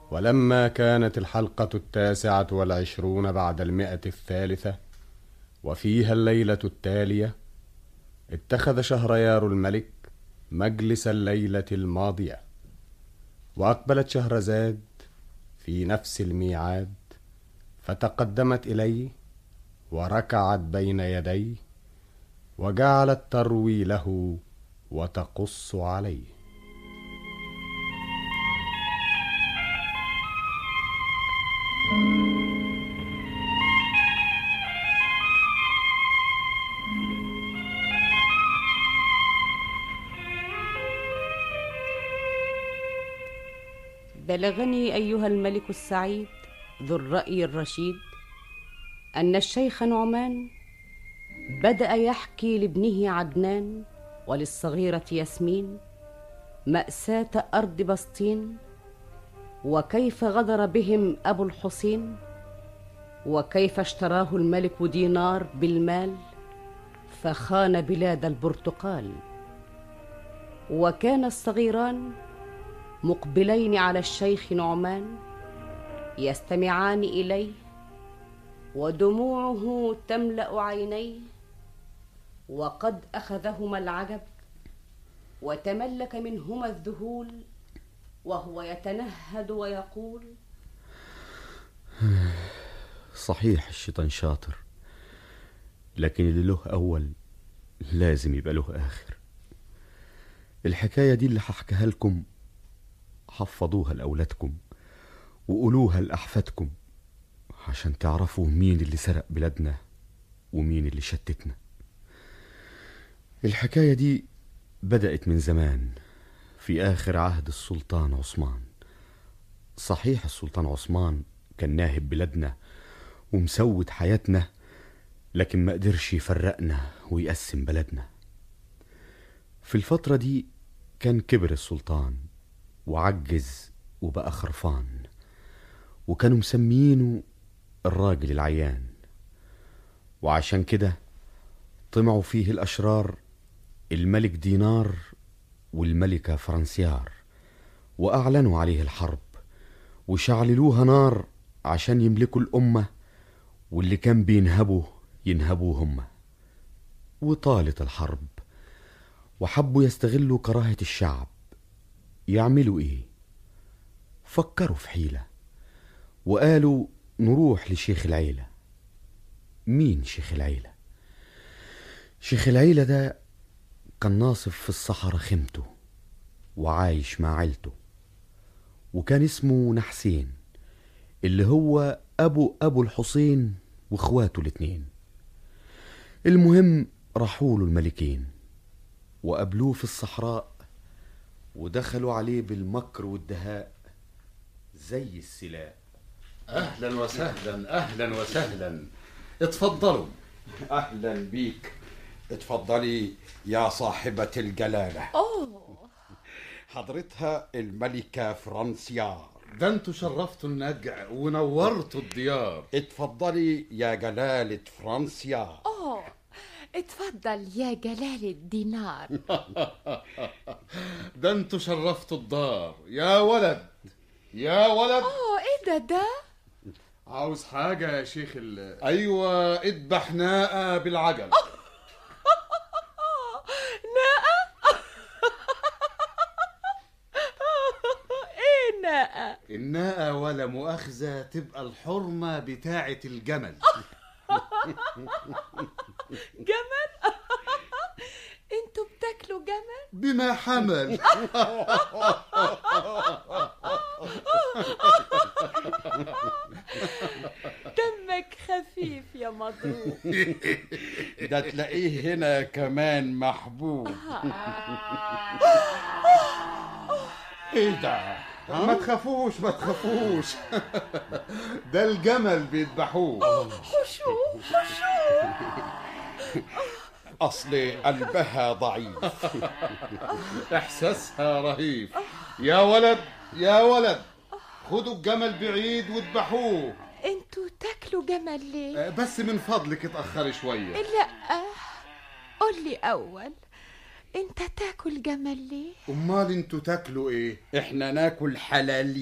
ولما كانت الحلقة 29 بعد 100 وفيها الليلة التالية، اتخذ شهريار الملك مجلس الليلة الماضية، وأقبلت شهرزاد في نفس الميعاد، فتقدمت إليه وركعت بين يديه، وجعلت تروي له وتقص عليه. بلغني أيها الملك السعيد ذو الرأي الرشيد أن الشيخ نعمان بدأ يحكي لابنه عدنان وللصغيرة ياسمين مأساة أرض بسطين، وكيف غدر بهم أبو الحسين، وكيف اشتراه الملك دينار بالمال فخان بلاد البرتقال. وكان الصغيران مقبلين على الشيخ نعمان يستمعان إليه، ودموعه تملأ عينيه، وقد أخذهما العجب وتملك منهما الذهول، وهو يتنهد ويقول: صحيح الشيطان شاطر، لكن اللي له أول لازم يبقى له آخر. الحكاية دي اللي هحكيها لكم حفظوها لأولادكم وقولوها لأحفادكم، عشان تعرفوا مين اللي سرق بلادنا ومين اللي شتتنا. الحكاية دي بدأت من زمان في آخر عهد السلطان عثمان. صحيح السلطان عثمان كان ناهب بلادنا ومسود حياتنا، لكن ما قدرش يفرقنا ويقسم بلدنا. في الفترة دي كان كبر السلطان وعجز وبقى خرفان، وكانوا مسميينه الراجل العيان، وعشان كده طمعوا فيه الأشرار الملك دينار والملكة فرنسيار، وأعلنوا عليه الحرب وشعللوها نار عشان يملكوا الأمة، واللي كان بينهبوا ينهبوا هم. وطالت الحرب وحبوا يستغلوا كراهة الشعب. يعملوا ايه؟ فكروا في حيلة وقالوا نروح لشيخ العيلة. مين شيخ العيلة؟ شيخ العيلة ده كان ناصف في الصحراء خيمته وعايش مع عيلته، وكان اسمه نحسين، اللي هو أبو الحسين واخواته الاتنين. المهم راحوله الملكين وقابلوه في الصحراء ودخلوا عليه بالمكر والدهاء زي السلاء. أهلا وسهلا أهلا وسهلا، اتفضلوا. أهلا بيك، اتفضلي يا صاحبة الجلالة. حضرتها الملكة فرنسيار. ده انتوا شرفتوا النجع ونورتوا الديار. اتفضلي يا جلالة فرنسيار. اتفضل يا جلالة دينار. ده انتوا شرفتوا الدار. يا ولد يا ولد. ايه ده؟ عاوز حاجة يا شيخ ايوه، اذبح ناقة بالعجل. ناقة؟ ايه ناقة؟ الناقة ولا مؤاخذة تبقى الحرمة بتاعة الجمل. جمل؟ انتوا بتاكلوا جمل؟ بما حمل. دمك خفيف يا مضروب. ده تلاقيه هنا كمان محبوب. ايه ده؟ ما تخافوش ما تخافوش. ده الجمل بيذبحوه. حشو. أصل قلبها ضعيف. إحساسها رهيب. يا ولد يا ولد، خدوا الجمل بعيد واذبحوه. انتوا تاكلوا جمل ليه؟ بس من فضلك اتأخري شوية. لا، قولي أول، انت تاكل جمل ليه؟ امال انتوا تاكلوا ايه؟ احنا ناكل حلاليف.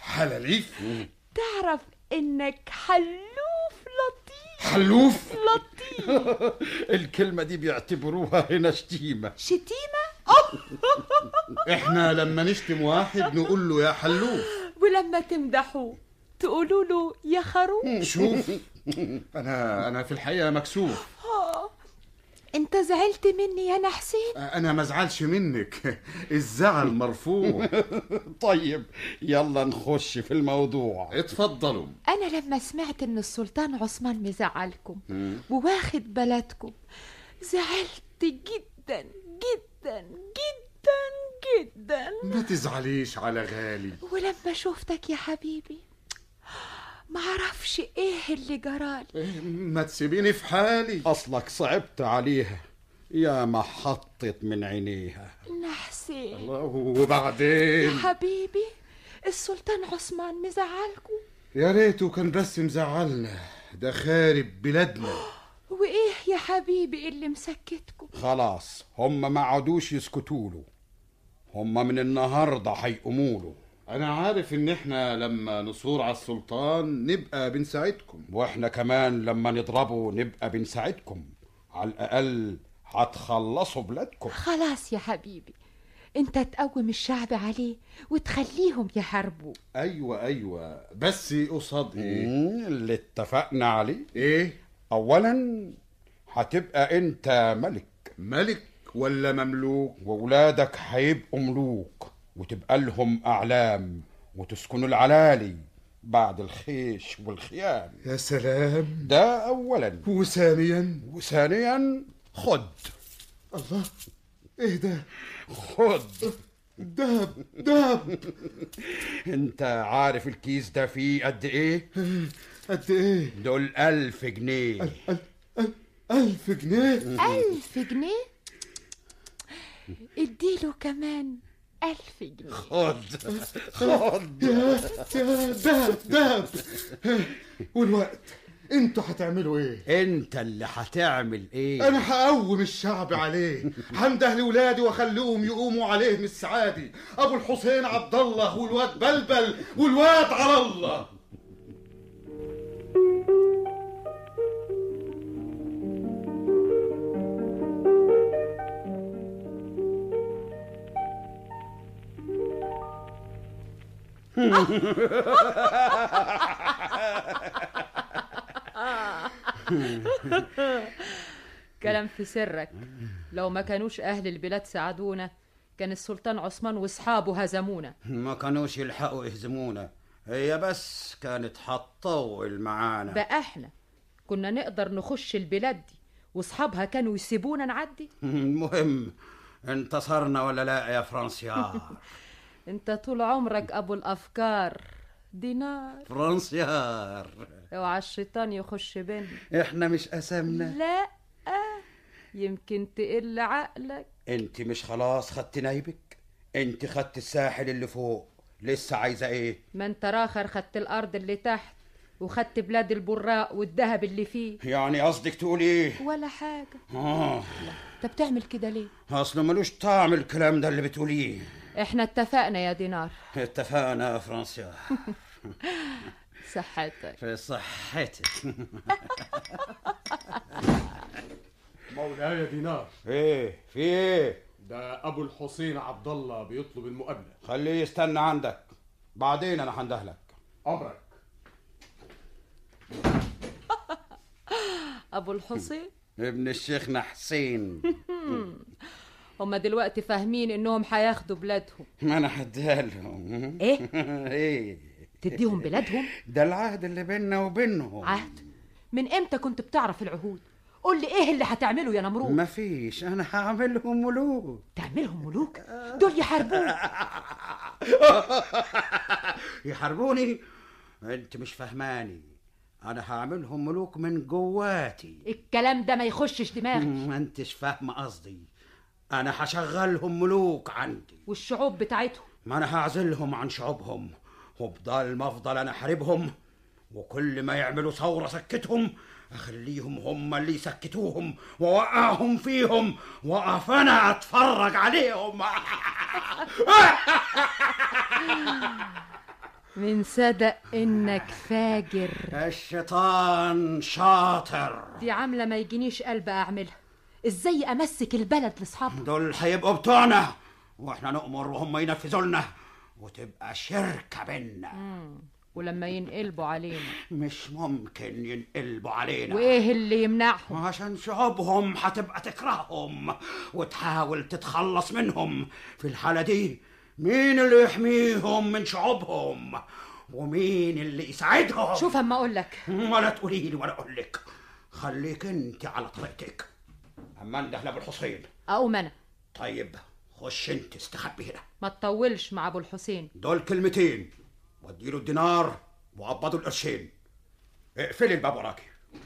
حلاليف؟ تعرف انك حلوف لطيف. حلوف؟ لطيف. الكلمة دي بيعتبروها هنا شتيمة. شتيمة؟ احنا لما نشتم واحد نقول له يا حلوف، ولما تمدحوه تقولوا له يا خروف. شوف انا في الحقيقة مكسوف. انت زعلت مني يا نحسين؟ انا ما ازعلش منك، الزعل مرفوض. طيب يلا نخش في الموضوع. اتفضلوا. انا لما سمعت ان السلطان عثمان مزعلكم وواخد بلدكم زعلت جدا جدا جدا جدا. ما تزعليش على غالي. ولما شوفتك يا حبيبي ما عرفش ايه اللي جرالي. ما تسيبيني في حالي. أصلك صعبت عليها يا ما حطت من عينيها. نحسين الله، وبعدين يا حبيبي السلطان عثمان مزعلكم؟ يا ريته كان بس مزعلنا، ده خارب بلادنا. وايه يا حبيبي اللي مسكتكم؟ خلاص هم ما عادوش يسكتوا له، هم من النهارده هيقوموا له. انا عارف ان احنا لما نصور على السلطان نبقى بنساعدكم، واحنا كمان لما نضربه نبقى بنساعدكم، على الاقل هتخلصوا بلادكم. خلاص يا حبيبي انت تقوم الشعب عليه وتخليهم يحاربوه. ايوه بس قصاد ايه؟ اللي اتفقنا عليه. ايه؟ اولا هتبقى انت ملك ولا مملوك؟ وولادك هيبقوا ملوك وتبقى لهم اعلام وتسكنوا العلالي بعد الخيش والخيام. يا سلام. ده اولا. وثانيا خد. الله، ايه ده؟ خد دهب. انت عارف الكيس ده فيه قد ايه؟ قد ايه؟ دول 1000 جنيه. 1000 جنيه؟ 1000 جنيه؟ اديله كمان 1000 جنيه. خد. يا دهب. والوقت انتوا هتعملوا ايه؟ انت اللي هتعمل ايه؟ انا هقوم الشعب عليه، هنده لولادي واخليهم يقوموا عليه من السعادي. ابو الحسين عبد الله والواد بلبل والواد على الله. كلام في سرك. لو ما كانوش أهل البلاد ساعدونا كان السلطان عثمان واصحابه هزمونا. ما كانوش يلحقوا يهزمونا، هي بس كانت هتطول معانا. بقى احنا كنا نقدر نخش البلاد دي واصحابها كانوا يسيبونا نعدي. المهم انتصرنا ولا لا يا فرانسيار؟ انت طول عمرك ابو الافكار دينار. فرانسيار اوعى الشيطان يخش بينا. احنا مش قسمنا؟ لا يمكن تقل عقلك. انت مش خلاص خدت نايبك؟ انت خدت الساحل اللي فوق، لسه عايزه ايه؟ ما انت راخر خدت الارض اللي تحت وخدت بلاد البراق والذهب اللي فيه. يعني قصدك تقول ايه؟ ولا حاجه. لا انت بتعمل كده ليه؟ اصله ملوش طعم الكلام ده اللي بتقوليه. احنا اتفقنا يا دينار. اتفقنا يا فرانسيا. صحتك. في صحتك. مولاي دينار. ايه في ايه؟ ده ابو الحسين عبد الله بيطلب المقابله. خليه يستنى عندك، بعدين انا هندهلك. امرك. ابو الحسين ابن الشيخنا حسين. هما دلوقتي فاهمين انهم هياخدوا بلادهم. ما انا هديها لهم. ايه؟ ايه تديهم بلادهم؟ ده العهد اللي بيننا وبينهم. عهد؟ من امتى كنت بتعرف العهود؟ قول لي ايه اللي هتعمله يا نمرود؟ مفيش، انا هعملهم ملوك. تعملهم ملوك؟ دول يحاربوك. يحاربوني؟ انت مش فهماني، انا هعملهم ملوك من جواتي. الكلام ده ما يخشش دماغي. ما انتش فاهمه قصدي، انا هشغلهم ملوك عندي. والشعوب بتاعتهم؟ ما انا هعزلهم عن شعوبهم، وبضل ما افضل انا احاربهم، وكل ما يعملوا ثوره سكتهم اخليهم هم اللي يسكتوهم واوقعهم فيهم، واقف انا اتفرج عليهم. من صدق انك فاجر. الشيطان شاطر. دي عاملة ما يجينيش قلب اعملها. ازاي امسك البلد لاصحابها؟ دول هيبقوا بتوعنا واحنا نؤمر وهم ينفذوا لنا، وتبقى شركة بينا. ولما ينقلبوا علينا؟ مش ممكن ينقلبوا علينا. وايه اللي يمنعهم؟ عشان شعوبهم هتبقى تكرههم وتحاول تتخلص منهم. في الحالة دي مين اللي يحميهم من شعوبهم ومين اللي يساعدهم؟ شوف اما اقول لك. ولا تقولي لي ولا اقول لك، خليك انت على طريقتك. اما انده لابو الحسين. اقوم انا؟ طيب خش انت استخبي هنا. ما تطولش مع ابو الحسين. دول كلمتين، واديله الدينار وقبضوا القرشين. اقفلي الباب وراكي.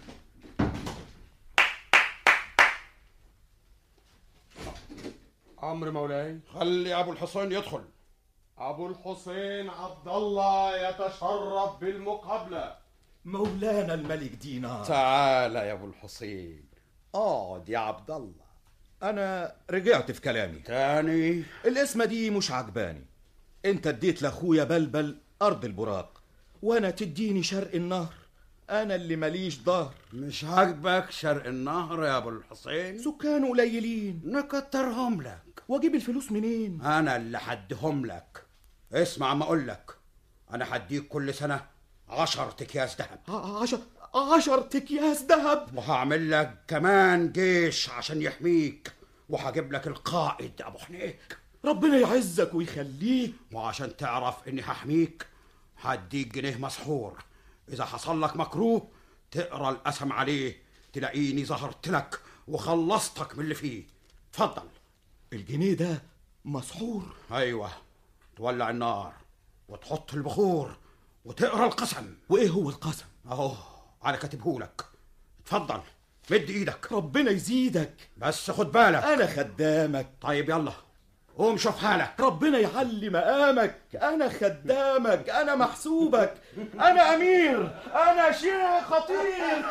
امر مولاي. خلي ابو الحسين يدخل. ابو الحسين عبد الله يتشرف بالمقابله. مولانا الملك دينار. تعال يا ابو الحسين، اقعد يا عبد الله. انا رجعت في كلامي تاني. الاسمة دي مش عجباني. انت اديت لاخويا بلبل ارض البراق، وانا تديني شرق النهر. انا اللي ماليش ظهر. مش عاجبك شرق النهر يا ابو الحسين؟ سكان قليلين، نكترهم لك. واجيب الفلوس منين؟ انا اللي حدهم لك. اسمع ما اقول لك، انا هديك كل سنة 10 اكياس ذهب. 10 اكياس ذهب؟ وهعمل لك كمان جيش عشان يحميك، وهجيب لك القائد ابو حنيك. ربنا يعزك ويخليك. وعشان تعرف اني هحميك هديك جنيه مسحور. اذا حصل لك مكروه تقرا القسم عليه، تلاقيني ظهرت لك وخلصتك من اللي فيه. اتفضل. الجنيه ده مسحور؟ ايوه. تولع النار وتحط البخور وتقرا القسم. وايه هو القسم؟ اهو انا كاتبهولك. اتفضل مد ايدك. ربنا يزيدك، بس خد بالك انا خدامك. طيب يلا قوم شوف حالك. ربنا يعلي مقامك. انا خدامك، انا محسوبك، انا امير، انا شيخ خطير.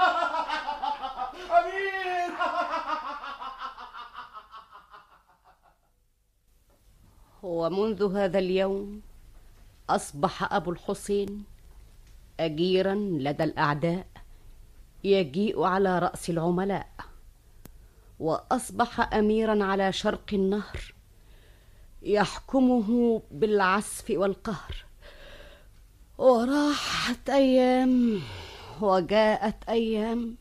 امير. ومنذ هذا اليوم أصبح أبو الحسين أجيرا لدى الأعداء، يجيء على رأس العملاء، وأصبح أميرا على شرق النهر، يحكمه بالعسف والقهر. وراحت أيام وجاءت أيام،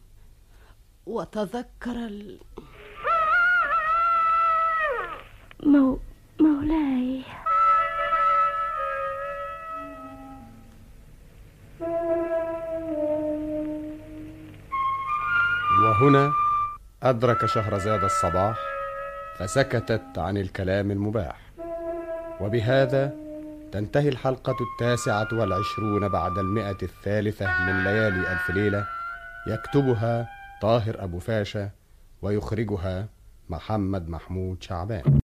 وتذكر مولاي. وهنا أدرك شهرزاد الصباح فسكتت عن الكلام المباح. وبهذا تنتهي الحلقة 29 بعد 103 من ليالي ألف ليلة. يكتبها طاهر أبو فاشا ويخرجها محمد محمود شعبان.